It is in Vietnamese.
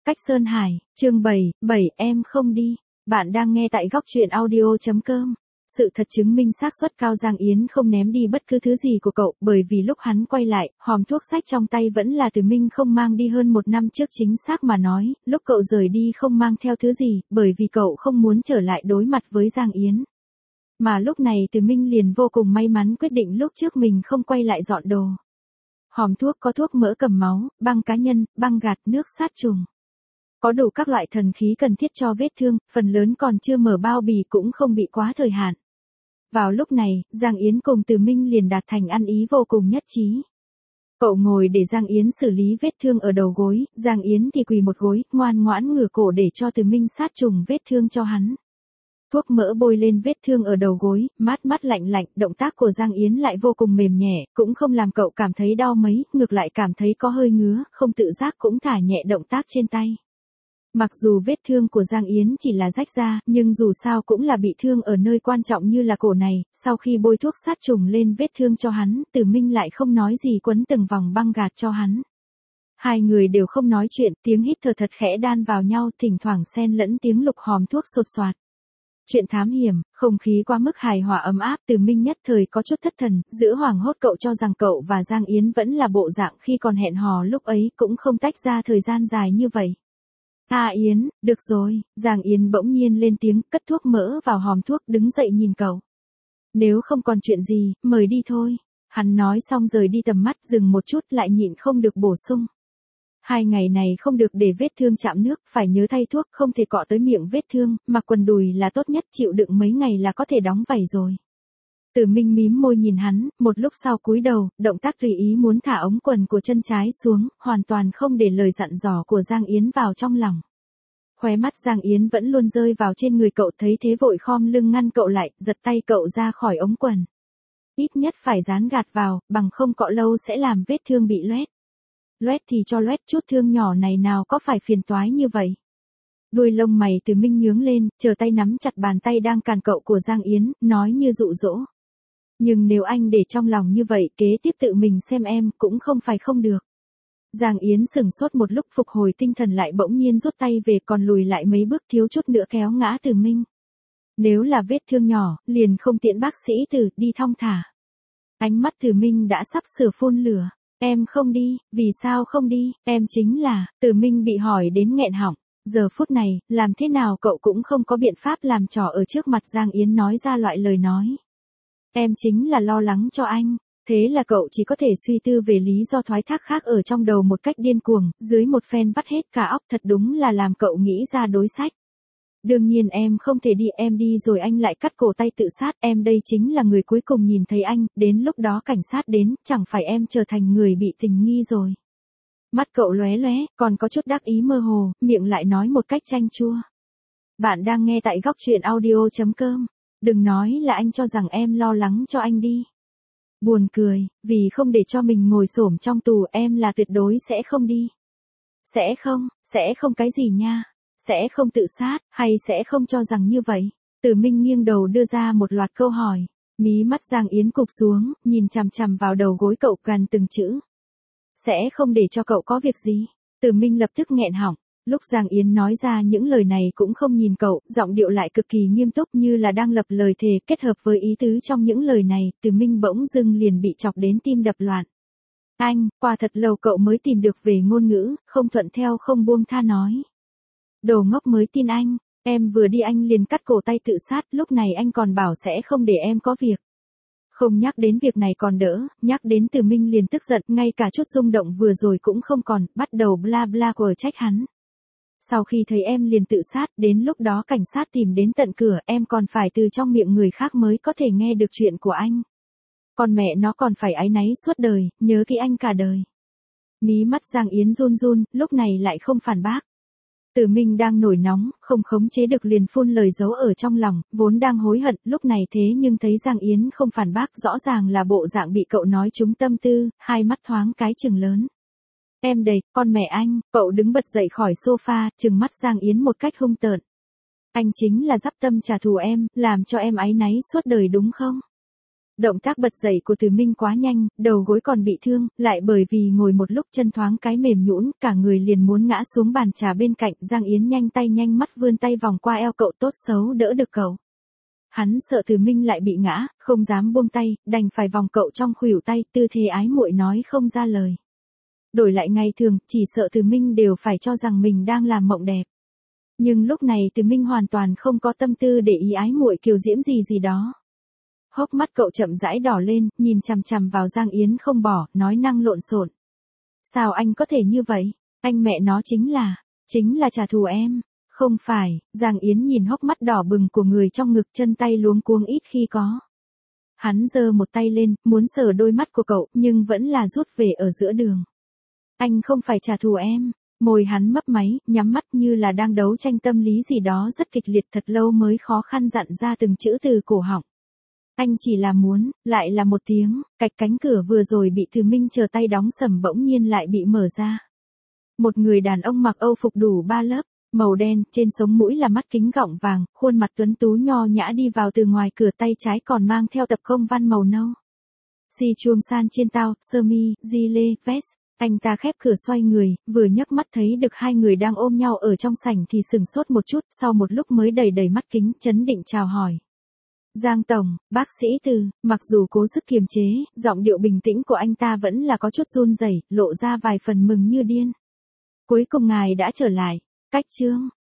Cách Sơn Hải, chương 7 em không đi. Bạn đang nghe tại góc truyện audio.com. Sự thật chứng minh xác suất cao Giang Yến không ném đi bất cứ thứ gì của cậu, bởi vì lúc hắn quay lại, hòm thuốc sách trong tay vẫn là Từ Minh không mang đi hơn một năm trước, chính xác mà nói, lúc cậu rời đi không mang theo thứ gì, bởi vì cậu không muốn trở lại đối mặt với Giang Yến. Mà lúc này Từ Minh liền vô cùng may mắn quyết định lúc trước mình không quay lại dọn đồ. Hòm thuốc có thuốc mỡ cầm máu, băng cá nhân, băng gạt, nước sát trùng. Có đủ các loại thần khí cần thiết cho vết thương, phần lớn còn chưa mở bao bì cũng không bị quá thời hạn. Vào lúc này, Giang Yến cùng Từ Minh liền đạt thành ăn ý vô cùng nhất trí. Cậu ngồi để Giang Yến xử lý vết thương ở đầu gối, Giang Yến thì quỳ một gối, ngoan ngoãn ngửa cổ để cho Từ Minh sát trùng vết thương cho hắn. Thuốc mỡ bôi lên vết thương ở đầu gối, mát mát lạnh lạnh, động tác của Giang Yến lại vô cùng mềm nhẹ, cũng không làm cậu cảm thấy đau mấy, ngược lại cảm thấy có hơi ngứa, không tự giác cũng thả nhẹ động tác trên tay. Mặc dù vết thương của Giang Yến chỉ là rách da, nhưng dù sao cũng là bị thương ở nơi quan trọng như là cổ này, sau khi bôi thuốc sát trùng lên vết thương cho hắn, Từ Minh lại không nói gì quấn từng vòng băng gạt cho hắn. Hai người đều không nói chuyện, tiếng hít thở thật khẽ đan vào nhau, thỉnh thoảng xen lẫn tiếng lục hòm thuốc sột soạt. Chuyện thám hiểm, không khí quá mức hài hòa ấm áp, Từ Minh nhất thời có chút thất thần, giữa hoảng hốt cậu cho rằng cậu và Giang Yến vẫn là bộ dạng khi còn hẹn hò lúc ấy, cũng không tách ra thời gian dài như vậy. Yến, được rồi, Giang Yến bỗng nhiên lên tiếng, cất thuốc mỡ vào hòm thuốc, đứng dậy nhìn cậu. Nếu không còn chuyện gì, mời đi thôi. Hắn nói xong rời đi tầm mắt, dừng một chút lại nhịn không được bổ sung. 2 ngày này không được để vết thương chạm nước, phải nhớ thay thuốc, không thể cọ tới miệng vết thương, mặc quần đùi là tốt nhất, chịu đựng mấy ngày là có thể đóng vảy rồi. Từ Minh mím môi nhìn hắn, một lúc sau cúi đầu, động tác tùy ý muốn thả ống quần của chân trái xuống, hoàn toàn không để lời dặn dò của Giang Yến vào trong lòng. Khóe mắt Giang Yến vẫn luôn rơi vào trên người cậu, thấy thế vội khom lưng ngăn cậu lại, giật tay cậu ra khỏi ống quần. Ít nhất phải dán gạt vào, bằng không cọ lâu sẽ làm vết thương bị loét. Loét thì cho loét, chút thương nhỏ này nào có phải phiền toái như vậy. Đuôi lông mày Từ Minh nhướng lên, chờ tay nắm chặt bàn tay đang càn cậu của Giang Yến, nói như dụ dỗ. Nhưng nếu anh để trong lòng như vậy, kế tiếp tự mình xem em, cũng không phải không được. Giang Yến sừng sốt một lúc, phục hồi tinh thần lại bỗng nhiên rút tay về, còn lùi lại mấy bước, thiếu chút nữa kéo ngã Từ Minh. Nếu là vết thương nhỏ, liền không tiện bác sĩ Từ, đi thong thả. Ánh mắt Từ Minh đã sắp sửa phun lửa. Em không đi, vì sao không đi, em chính là, Từ Minh bị hỏi đến nghẹn họng. Giờ phút này, làm thế nào cậu cũng không có biện pháp làm trò ở trước mặt Giang Yến nói ra loại lời nói. Em chính là lo lắng cho anh. Thế là cậu chỉ có thể suy tư về lý do thoái thác khác ở trong đầu một cách điên cuồng, dưới một phen vắt hết cả óc, thật đúng là làm cậu nghĩ ra đối sách. Đương nhiên em không thể đi, em đi rồi anh lại cắt cổ tay tự sát, em đây chính là người cuối cùng nhìn thấy anh, đến lúc đó cảnh sát đến, chẳng phải em trở thành người bị tình nghi rồi. Mắt cậu lóe lóe, còn có chút đắc ý mơ hồ, miệng lại nói một cách chanh chua. Bạn đang nghe tại góc truyện audio.com. Đừng nói là anh cho rằng em lo lắng cho anh đi. Buồn cười, vì không để cho mình ngồi xổm trong tù, em là tuyệt đối sẽ không đi. Sẽ không cái gì nha. Sẽ không tự sát, hay sẽ không cho rằng như vậy? Từ Minh nghiêng đầu đưa ra một loạt câu hỏi. Mí mắt Giang Yến cụp xuống, nhìn chằm chằm vào đầu gối cậu, gần từng chữ. Sẽ không để cho cậu có việc gì. Từ Minh lập tức nghẹn họng. Lúc Giang Yến nói ra những lời này cũng không nhìn cậu, giọng điệu lại cực kỳ nghiêm túc như là đang lập lời thề, kết hợp với ý tứ trong những lời này, Từ Minh bỗng dưng liền bị chọc đến tim đập loạn. Anh, qua thật lâu cậu mới tìm được về ngôn ngữ, không thuận theo không buông tha nói. Đồ ngốc mới tin anh, em vừa đi anh liền cắt cổ tay tự sát, lúc này anh còn bảo sẽ không để em có việc. Không nhắc đến việc này còn đỡ, nhắc đến Từ Minh liền tức giận, ngay cả chút rung động vừa rồi cũng không còn, bắt đầu bla bla quở trách hắn. Sau khi thấy em liền tự sát, đến lúc đó cảnh sát tìm đến tận cửa, em còn phải từ trong miệng người khác mới có thể nghe được chuyện của anh. Còn mẹ nó còn phải áy náy suốt đời, nhớ kỹ anh cả đời. Mí mắt Giang Yến run run, lúc này lại không phản bác. Từ Minh đang nổi nóng, không khống chế được liền phun lời giấu ở trong lòng, vốn đang hối hận, lúc này thế nhưng thấy Giang Yến không phản bác, rõ ràng là bộ dạng bị cậu nói trúng tâm tư, hai mắt thoáng cái trừng lớn. Em đây, con mẹ anh, cậu đứng bật dậy khỏi sofa, trừng mắt Giang Yến một cách hung tợn. Anh chính là dắp tâm trả thù em, làm cho em áy náy suốt đời đúng không? Động tác bật dậy của Từ Minh quá nhanh, đầu gối còn bị thương, lại bởi vì ngồi một lúc chân thoáng cái mềm nhũn, cả người liền muốn ngã xuống bàn trà bên cạnh. Giang Yến nhanh tay nhanh mắt vươn tay vòng qua eo cậu, tốt xấu đỡ được cậu. Hắn sợ Từ Minh lại bị ngã, không dám buông tay, đành phải vòng cậu trong khuỷu tay, tư thế ái muội nói không ra lời. Đổi lại ngày thường, chỉ sợ Từ Minh đều phải cho rằng mình đang làm mộng đẹp. Nhưng lúc này Từ Minh hoàn toàn không có tâm tư để ý ái muội kiều diễm gì đó. Hốc mắt cậu chậm rãi đỏ lên, nhìn chằm chằm vào Giang Yến không bỏ, nói năng lộn xộn. Sao anh có thể như vậy? Anh mẹ nó chính là trả thù em. Không phải, Giang Yến nhìn hốc mắt đỏ bừng của người trong ngực, chân tay luống cuống ít khi có. Hắn giơ một tay lên, muốn sờ đôi mắt của cậu, nhưng vẫn là rút về ở giữa đường. Anh không phải trả thù em. Môi hắn mấp máy, nhắm mắt như là đang đấu tranh tâm lý gì đó rất kịch liệt, thật lâu mới khó khăn dặn ra từng chữ từ cổ họng. Anh chỉ là muốn, lại là một tiếng, cạch, cánh cửa vừa rồi bị Từ Minh chờ tay đóng sầm bỗng nhiên lại bị mở ra. Một người đàn ông mặc âu phục đủ 3 lớp, màu đen, trên sống mũi là mắt kính gọng vàng, khuôn mặt tuấn tú nho nhã đi vào từ ngoài cửa, tay trái còn mang theo tập công văn màu nâu. Si chuông san trên tao, sơ mi, di lê, vest. Anh ta khép cửa xoay người, vừa nhấc mắt thấy được hai người đang ôm nhau ở trong sảnh thì sừng sốt một chút, sau một lúc mới đẩy mắt kính, chấn định chào hỏi. Giang tổng, bác sĩ Từ. Mặc dù cố sức kiềm chế, giọng điệu bình tĩnh của anh ta vẫn là có chút run rẩy, lộ ra vài phần mừng như điên. Cuối cùng ngài đã trở lại. Cách chương.